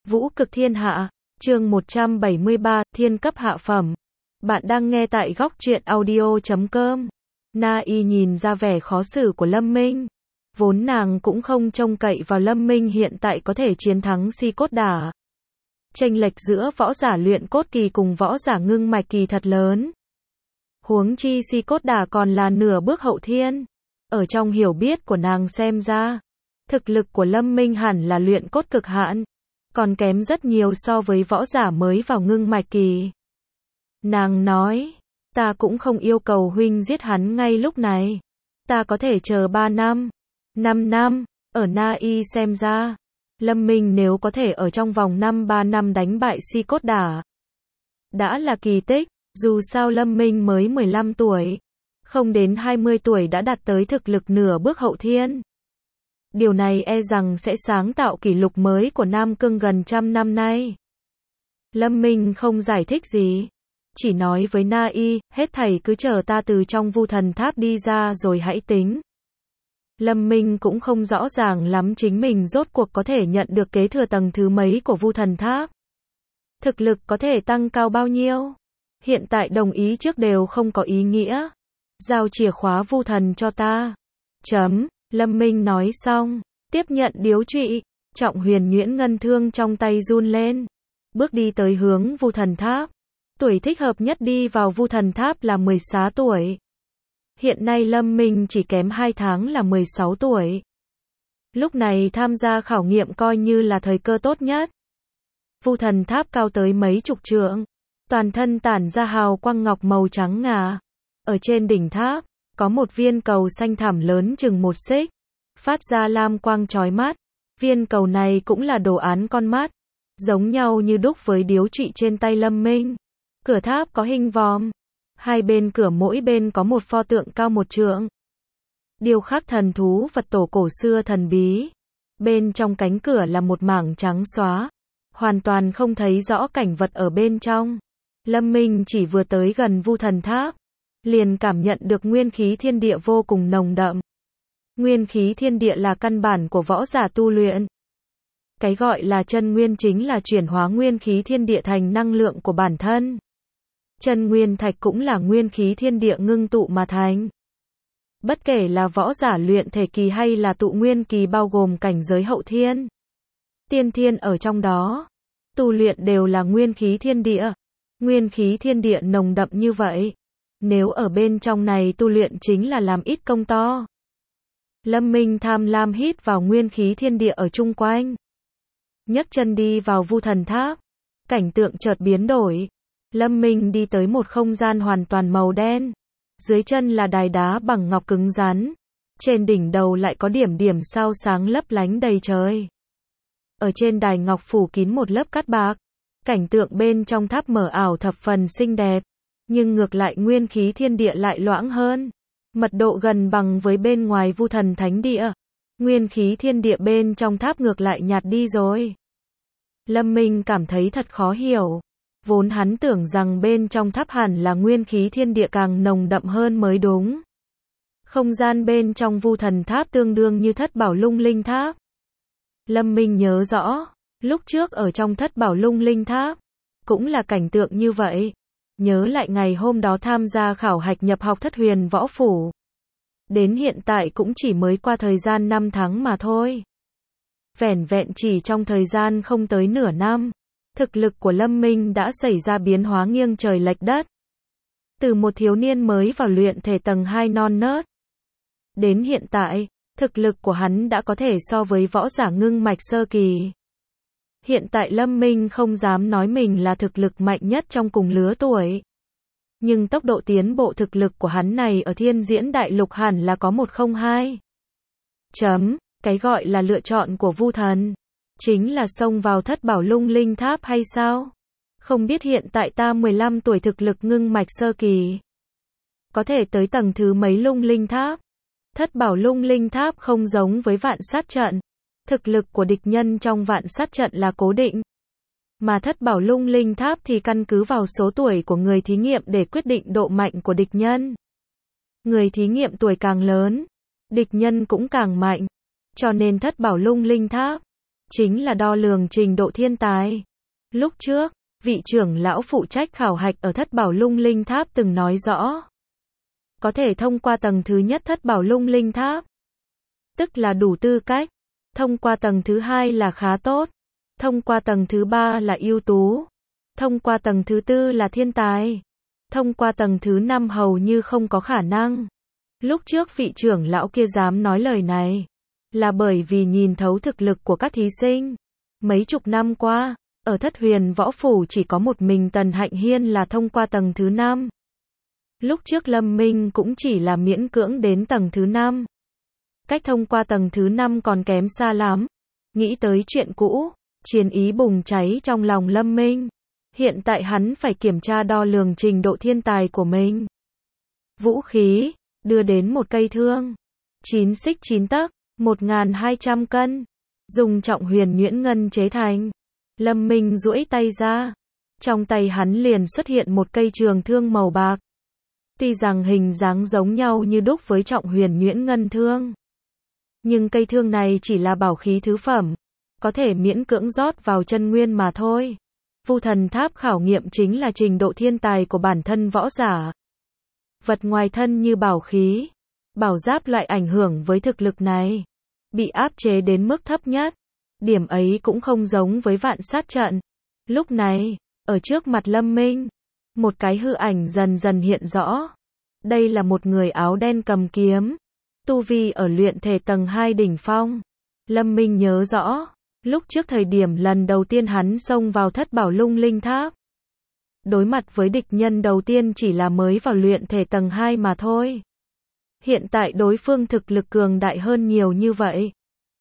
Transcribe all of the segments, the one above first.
Vũ cực thiên hạ, chương 173, thiên cấp hạ phẩm. Bạn đang nghe tại góc truyện audio.com. Na Y nhìn ra vẻ khó xử của Lâm Minh. Vốn nàng cũng không trông cậy vào Lâm Minh hiện tại có thể chiến thắng Si Cốt Đả. Chênh lệch giữa võ giả luyện cốt kỳ cùng võ giả ngưng mạch kỳ thật lớn. Huống chi Si Cốt Đả còn là nửa bước hậu thiên. Ở trong hiểu biết của nàng xem ra, thực lực của Lâm Minh hẳn là luyện cốt cực hạn, còn kém rất nhiều so với võ giả mới vào ngưng mạch kỳ. Nàng nói, ta cũng không yêu cầu huynh giết hắn ngay lúc này. Ta có thể chờ 3 năm, 5 năm, ở Na Y xem ra, Lâm Minh nếu có thể ở trong vòng 3 năm đánh bại Si Cốt Đả, đã là kỳ tích, dù sao Lâm Minh mới 15 tuổi, không đến 20 tuổi đã đạt tới thực lực nửa bước hậu thiên. Điều này e rằng sẽ sáng tạo kỷ lục mới của Nam Cương gần 100 năm nay. Lâm Minh không giải thích gì, chỉ nói với Na Y, hết thảy cứ chờ ta từ trong Vu Thần Tháp đi ra rồi hãy tính. Lâm Minh cũng không rõ ràng lắm chính mình rốt cuộc có thể nhận được kế thừa tầng thứ mấy của Vu Thần Tháp. Thực lực có thể tăng cao bao nhiêu? Hiện tại đồng ý trước đều không có ý nghĩa. Giao chìa khóa Vu Thần cho ta. Lâm Minh nói xong, tiếp nhận điếu trụy, Trọng Huyền nhuyễn ngân thương trong tay run lên, bước đi tới hướng Vu Thần Tháp. Tuổi thích hợp nhất đi vào Vu Thần Tháp là 16 tuổi. Hiện nay Lâm Minh chỉ kém 2 tháng là 16 tuổi. Lúc này tham gia khảo nghiệm coi như là thời cơ tốt nhất. Vu Thần Tháp cao tới mấy chục trượng, toàn thân tản ra hào quang ngọc màu trắng ngà. Ở trên đỉnh tháp, có một viên cầu xanh thẳm lớn chừng 1 xích, phát ra lam quang chói mắt. Viên cầu này cũng là đồ án con mắt, giống nhau như đúc với điếu trụy trên tay Lâm Minh. Cửa tháp có hình vòm, hai bên cửa mỗi bên có một pho tượng cao 1 trượng. Điêu khắc thần thú Phật tổ cổ xưa thần bí. Bên trong cánh cửa là một mảng trắng xóa, hoàn toàn không thấy rõ cảnh vật ở bên trong. Lâm Minh chỉ vừa tới gần Vu Thần Tháp, liền cảm nhận được nguyên khí thiên địa vô cùng nồng đậm. Nguyên khí thiên địa là căn bản của võ giả tu luyện. Cái gọi là chân nguyên chính là chuyển hóa nguyên khí thiên địa thành năng lượng của bản thân. Chân nguyên thạch cũng là nguyên khí thiên địa ngưng tụ mà thành. Bất kể là võ giả luyện thể kỳ hay là tụ nguyên kỳ bao gồm cảnh giới hậu thiên, tiên thiên ở trong đó, tu luyện đều là nguyên khí thiên địa. Nguyên khí thiên địa nồng đậm như vậy, nếu ở bên trong này tu luyện chính là làm ít công to. Lâm Minh tham lam hít vào nguyên khí thiên địa ở chung quanh, nhấc chân đi vào Vu Thần Tháp. Cảnh tượng chợt biến đổi. Lâm Minh đi tới một không gian hoàn toàn màu đen. Dưới chân là đài đá bằng ngọc cứng rắn. Trên đỉnh đầu lại có điểm điểm sao sáng lấp lánh đầy trời. Ở trên đài ngọc phủ kín một lớp cát bạc. Cảnh tượng bên trong tháp mờ ảo thập phần xinh đẹp, nhưng ngược lại nguyên khí thiên địa lại loãng hơn. Mật độ gần bằng với bên ngoài Vu Thần Thánh Địa. Nguyên khí thiên địa bên trong tháp ngược lại nhạt đi rồi. Lâm Minh cảm thấy thật khó hiểu. Vốn hắn tưởng rằng bên trong tháp hẳn là nguyên khí thiên địa càng nồng đậm hơn mới đúng. Không gian bên trong Vu Thần Tháp tương đương như Thất Bảo Lung Linh Tháp. Lâm Minh nhớ rõ, lúc trước ở trong Thất Bảo Lung Linh Tháp, cũng là cảnh tượng như vậy. Nhớ lại ngày hôm đó tham gia khảo hạch nhập học Thất Huyền Võ Phủ. Đến hiện tại cũng chỉ mới qua thời gian 5 tháng mà thôi. Vẻn vẹn chỉ trong thời gian không tới nửa năm, thực lực của Lâm Minh đã xảy ra biến hóa nghiêng trời lệch đất. Từ một thiếu niên mới vào luyện thể tầng 2 non nớt, đến hiện tại, thực lực của hắn đã có thể so với võ giả ngưng mạch sơ kỳ. Hiện tại Lâm Minh không dám nói mình là thực lực mạnh nhất trong cùng lứa tuổi. Nhưng tốc độ tiến bộ thực lực của hắn này ở Thiên Diễn Đại Lục hẳn là có 102. Cái gọi là lựa chọn của Vu Thần, chính là xông vào Thất Bảo Lung Linh Tháp hay sao? Không biết hiện tại ta 15 tuổi thực lực ngưng mạch sơ kỳ, có thể tới tầng thứ mấy Lung Linh Tháp? Thất Bảo Lung Linh Tháp không giống với Vạn Sát Trận. Thực lực của địch nhân trong Vạn Sát Trận là cố định. Mà Thất Bảo Lung Linh Tháp thì căn cứ vào số tuổi của người thí nghiệm để quyết định độ mạnh của địch nhân. Người thí nghiệm tuổi càng lớn, địch nhân cũng càng mạnh. Cho nên Thất Bảo Lung Linh Tháp chính là đo lường trình độ thiên tài. Lúc trước, vị trưởng lão phụ trách khảo hạch ở Thất Bảo Lung Linh Tháp từng nói rõ, có thể thông qua tầng thứ nhất Thất Bảo Lung Linh Tháp, tức là đủ tư cách. Thông qua tầng thứ hai là khá tốt. Thông qua tầng thứ ba là ưu tú. Thông qua tầng thứ tư là thiên tài. Thông qua tầng thứ năm hầu như không có khả năng. Lúc trước vị trưởng lão kia dám nói lời này, là bởi vì nhìn thấu thực lực của các thí sinh. Mấy chục năm qua, ở Thất Huyền Võ Phủ chỉ có một mình Tần Hạnh Hiên là thông qua tầng thứ 5. Lúc trước Lâm Minh cũng chỉ là miễn cưỡng đến tầng thứ 5. Cách thông qua tầng thứ 5 còn kém xa lắm. Nghĩ tới chuyện cũ, chiến ý bùng cháy trong lòng Lâm Minh. Hiện tại hắn phải kiểm tra đo lường trình độ thiên tài của mình. Vũ khí, đưa đến một cây thương. 9 xích 9 tấc, 1.200 cân. Dùng trọng huyền nhuyễn ngân chế thành. Lâm Minh duỗi tay ra. Trong tay hắn liền xuất hiện một cây trường thương màu bạc. Tuy rằng hình dáng giống nhau như đúc với trọng huyền nhuyễn ngân thương, nhưng cây thương này chỉ là bảo khí thứ phẩm, có thể miễn cưỡng rót vào chân nguyên mà thôi. Vu Thần Tháp khảo nghiệm chính là trình độ thiên tài của bản thân võ giả. Vật ngoài thân như bảo khí, bảo giáp loại ảnh hưởng với thực lực này, bị áp chế đến mức thấp nhất. Điểm ấy cũng không giống với Vạn Sát Trận. Lúc này, ở trước mặt Lâm Minh, một cái hư ảnh dần dần hiện rõ. Đây là một người áo đen cầm kiếm, tu vi ở luyện thể tầng 2 đỉnh phong. Lâm Minh nhớ rõ, lúc trước thời điểm lần đầu tiên hắn xông vào Thất Bảo Lung Linh Tháp, đối mặt với địch nhân đầu tiên chỉ là mới vào luyện thể tầng 2 mà thôi. Hiện tại đối phương thực lực cường đại hơn nhiều như vậy.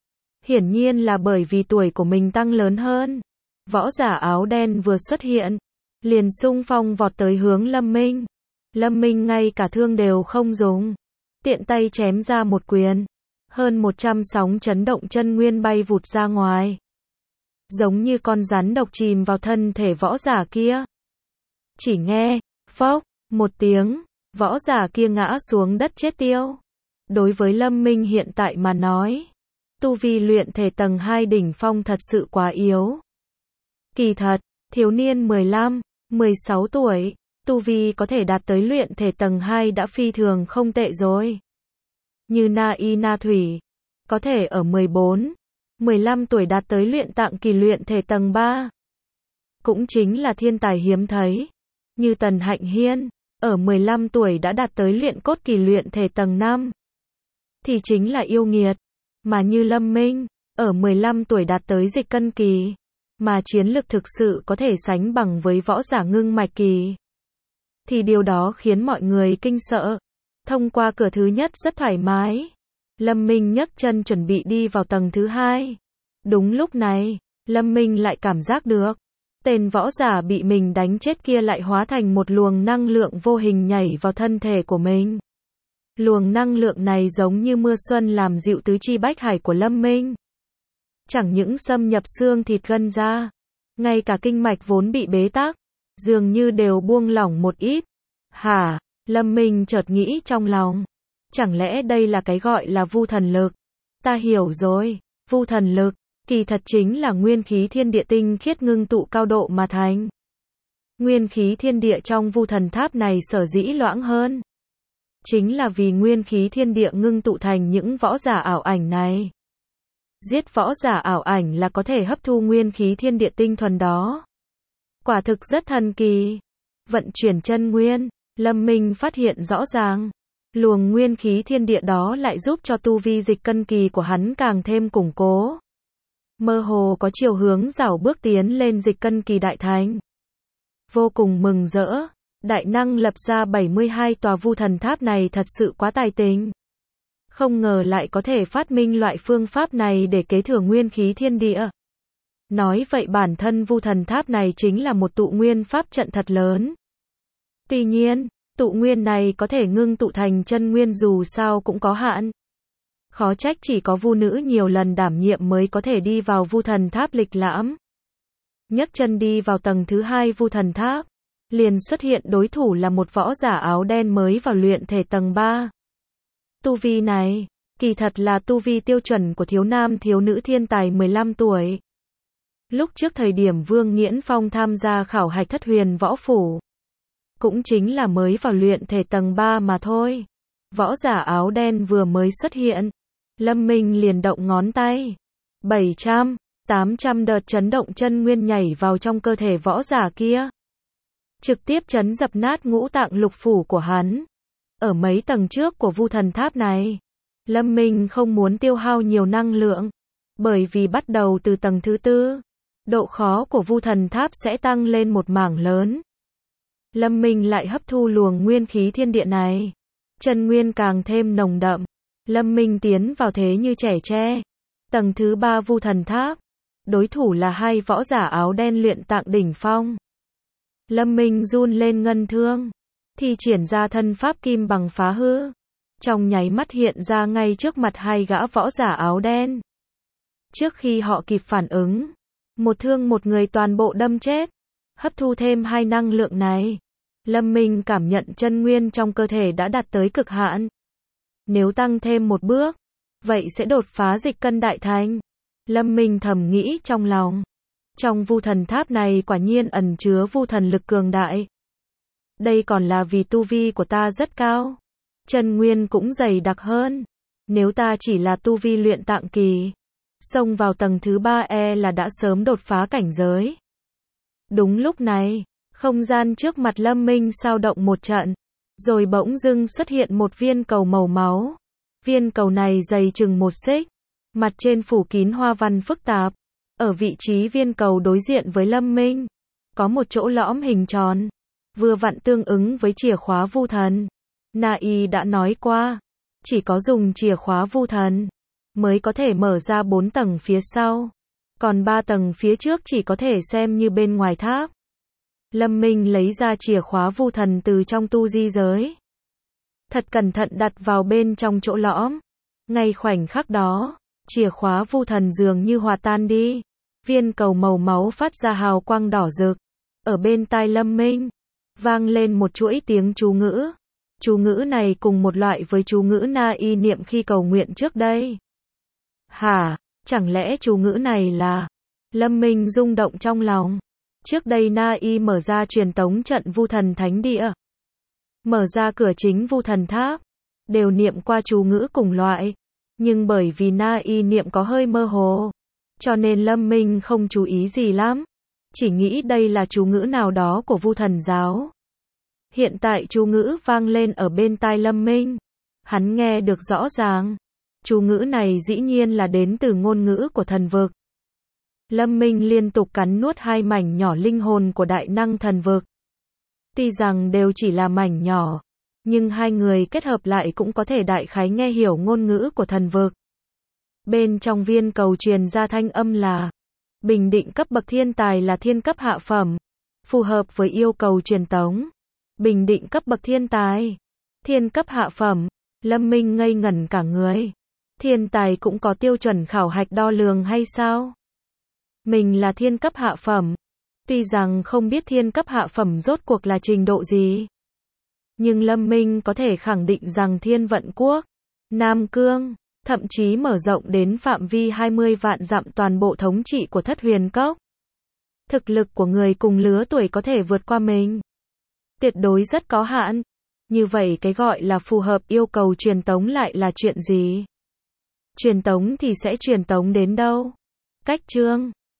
Hiển nhiên là bởi vì tuổi của mình tăng lớn hơn. Võ giả áo đen vừa xuất hiện, liền xung phong vọt tới hướng Lâm Minh. Lâm Minh ngay cả thương đều không dùng, tiện tay chém ra một quyền. Hơn 100 sóng chấn động chân nguyên bay vụt ra ngoài, giống như con rắn độc chìm vào thân thể võ giả kia. Chỉ nghe, phốc, một tiếng, võ giả kia ngã xuống đất chết tiêu. Đối với Lâm Minh hiện tại mà nói, tu vi luyện thể tầng 2 đỉnh phong thật sự quá yếu. Kỳ thật, thiếu niên 15, 16 tuổi, tu vi có thể đạt tới luyện thể tầng 2 đã phi thường không tệ rồi. Như Na Y Na Thủy, có thể ở 14, 15 tuổi đạt tới luyện tạng kỳ luyện thể tầng 3. Cũng chính là thiên tài hiếm thấy. Như Tần Hạnh Hiên, ở 15 tuổi đã đạt tới luyện cốt kỳ luyện thể tầng 5. Thì chính là yêu nghiệt. Mà như Lâm Minh, ở 15 tuổi đạt tới dịch cân kỳ, mà chiến lực thực sự có thể sánh bằng với võ giả ngưng mạch kỳ, thì điều đó khiến mọi người kinh sợ. Thông qua cửa thứ nhất rất thoải mái, Lâm Minh nhấc chân chuẩn bị đi vào tầng thứ 2. Đúng lúc này, Lâm Minh lại cảm giác được, tên võ giả bị mình đánh chết kia lại hóa thành một luồng năng lượng vô hình nhảy vào thân thể của mình. Luồng năng lượng này giống như mưa xuân làm dịu tứ chi bách hải của Lâm Minh. Chẳng những xâm nhập xương thịt gân ra, ngay cả kinh mạch vốn bị bế tắc, dường như đều buông lỏng một ít. Hả? Lâm Minh chợt nghĩ trong lòng. Chẳng lẽ đây là cái gọi là vu thần lực? Ta hiểu rồi, vu thần lực, kỳ thật chính là nguyên khí thiên địa tinh khiết ngưng tụ cao độ mà thành. Nguyên khí thiên địa trong vu thần tháp này sở dĩ loãng hơn, chính là vì nguyên khí thiên địa ngưng tụ thành những võ giả ảo ảnh này. Giết võ giả ảo ảnh là có thể hấp thu nguyên khí thiên địa tinh thuần đó. Quả thực rất thần kỳ. Vận chuyển chân nguyên, Lâm Minh phát hiện rõ ràng, luồng nguyên khí thiên địa đó lại giúp cho tu vi dịch cân kỳ của hắn càng thêm củng cố. Mơ hồ có chiều hướng rảo bước tiến lên dịch cân kỳ đại thành. Vô cùng mừng rỡ, đại năng lập ra 72 tòa vu thần tháp này thật sự quá tài tình. Không ngờ lại có thể phát minh loại phương pháp này để kế thừa nguyên khí thiên địa. Nói vậy bản thân vu thần tháp này chính là một tụ nguyên pháp trận thật lớn. Tuy nhiên, tụ nguyên này có thể ngưng tụ thành chân nguyên dù sao cũng có hạn. Khó trách chỉ có vu nữ nhiều lần đảm nhiệm mới có thể đi vào vu thần tháp lịch lãm. Nhấc chân đi vào tầng thứ 2 vu thần tháp, liền xuất hiện đối thủ là một võ giả áo đen mới vào luyện thể tầng 3. Tu vi này, Kỳ thật là tu vi tiêu chuẩn của thiếu nam thiếu nữ thiên tài 15 tuổi. Lúc trước thời điểm Vương Nghiễn Phong tham gia khảo hạch Thất Huyền Võ Phủ, cũng chính là mới vào luyện thể tầng 3 mà thôi. Võ giả áo đen vừa mới xuất hiện, Lâm Minh liền động ngón tay. 700, 800 đợt chấn động chân nguyên nhảy vào trong cơ thể võ giả kia. Trực tiếp chấn dập nát ngũ tạng lục phủ của hắn. Ở mấy tầng trước của Vu Thần Tháp này, Lâm Minh không muốn tiêu hao nhiều năng lượng, bởi vì bắt đầu từ tầng thứ 4, độ khó của Vu Thần Tháp sẽ tăng lên một mảng lớn. Lâm Minh lại hấp thu luồng nguyên khí thiên địa này, chân nguyên càng thêm nồng đậm. Lâm Minh tiến vào thế như trẻ tre. Tầng thứ 3 Vu Thần Tháp, đối thủ là hai võ giả áo đen luyện tạng đỉnh phong. Lâm Minh run lên ngân thương, thi triển ra thân pháp kim bằng phá hư, trong nháy mắt hiện ra ngay trước mặt hai gã võ giả áo đen. Trước khi họ kịp phản ứng, một thương một người toàn bộ đâm chết. Hấp thu thêm hai năng lượng này, Lâm Minh cảm nhận chân nguyên trong cơ thể đã đạt tới cực hạn. Nếu tăng thêm một bước, vậy sẽ đột phá dịch cân đại thành. Lâm Minh thầm nghĩ trong lòng. Trong Vu Thần Tháp này quả nhiên ẩn chứa vu thần lực cường đại. Đây còn là vì tu vi của ta rất cao. Chân nguyên cũng dày đặc hơn. Nếu ta chỉ là tu vi luyện tạng kỳ, xông vào tầng thứ 3 là đã sớm đột phá cảnh giới. Đúng lúc này, không gian trước mặt Lâm Minh xao động một trận, rồi bỗng dưng xuất hiện một viên cầu màu máu. Viên cầu này dày chừng 1 xích, mặt trên phủ kín hoa văn phức tạp. Ở vị trí viên cầu đối diện với Lâm Minh, có một chỗ lõm hình tròn, vừa vặn tương ứng với chìa khóa vu thần. Na-y đã nói qua, chỉ có dùng chìa khóa vu thần mới có thể mở ra 4 tầng phía sau, còn 3 tầng phía trước chỉ có thể xem như bên ngoài tháp. Lâm Minh lấy ra chìa khóa vu thần từ trong tu di giới, thật cẩn thận đặt vào bên trong chỗ lõm. Ngay khoảnh khắc đó, chìa khóa vu thần dường như hòa tan đi. Viên cầu màu máu phát ra hào quang đỏ rực. Ở bên tai Lâm Minh, vang lên một chuỗi tiếng chú ngữ. Chú ngữ này cùng một loại với chú ngữ Na-y niệm khi cầu nguyện trước đây. Hả, chẳng lẽ chú ngữ này là... Lâm Minh rung động trong lòng. Trước đây Na-y mở ra truyền tống trận Vu Thần Thánh Địa, mở ra cửa chính Vu Thần Tháp, đều niệm qua chú ngữ cùng loại. Nhưng bởi vì Na-y niệm có hơi mơ hồ, cho nên Lâm Minh không chú ý gì lắm. Chỉ nghĩ đây là chú ngữ nào đó của Vu Thần giáo. Hiện tại chú ngữ vang lên ở bên tai Lâm Minh. Hắn nghe được rõ ràng. Chú ngữ này dĩ nhiên là đến từ ngôn ngữ của thần vực. Lâm Minh liên tục cắn nuốt hai mảnh nhỏ linh hồn của đại năng thần vực. Tuy rằng đều chỉ là mảnh nhỏ, nhưng hai người kết hợp lại cũng có thể đại khái nghe hiểu ngôn ngữ của thần vực. Bên trong viên cầu truyền ra thanh âm là bình định cấp bậc thiên tài là thiên cấp hạ phẩm, phù hợp với yêu cầu truyền tống. Bình định cấp bậc thiên tài, thiên cấp hạ phẩm. Lâm Minh ngây ngẩn cả người. Thiên tài cũng có tiêu chuẩn khảo hạch đo lường hay sao? Mình là thiên cấp hạ phẩm. Tuy rằng không biết thiên cấp hạ phẩm rốt cuộc là trình độ gì, nhưng Lâm Minh có thể khẳng định rằng Thiên Vận Quốc, Nam Cương, thậm chí mở rộng đến phạm vi 20 vạn dặm toàn bộ thống trị của Thất Huyền Cốc. Thực lực của người cùng lứa tuổi có thể vượt qua mình, tuyệt đối rất có hạn. Như vậy cái gọi là phù hợp yêu cầu truyền tống lại là chuyện gì? Truyền tống thì sẽ truyền tống đến đâu? Cách chương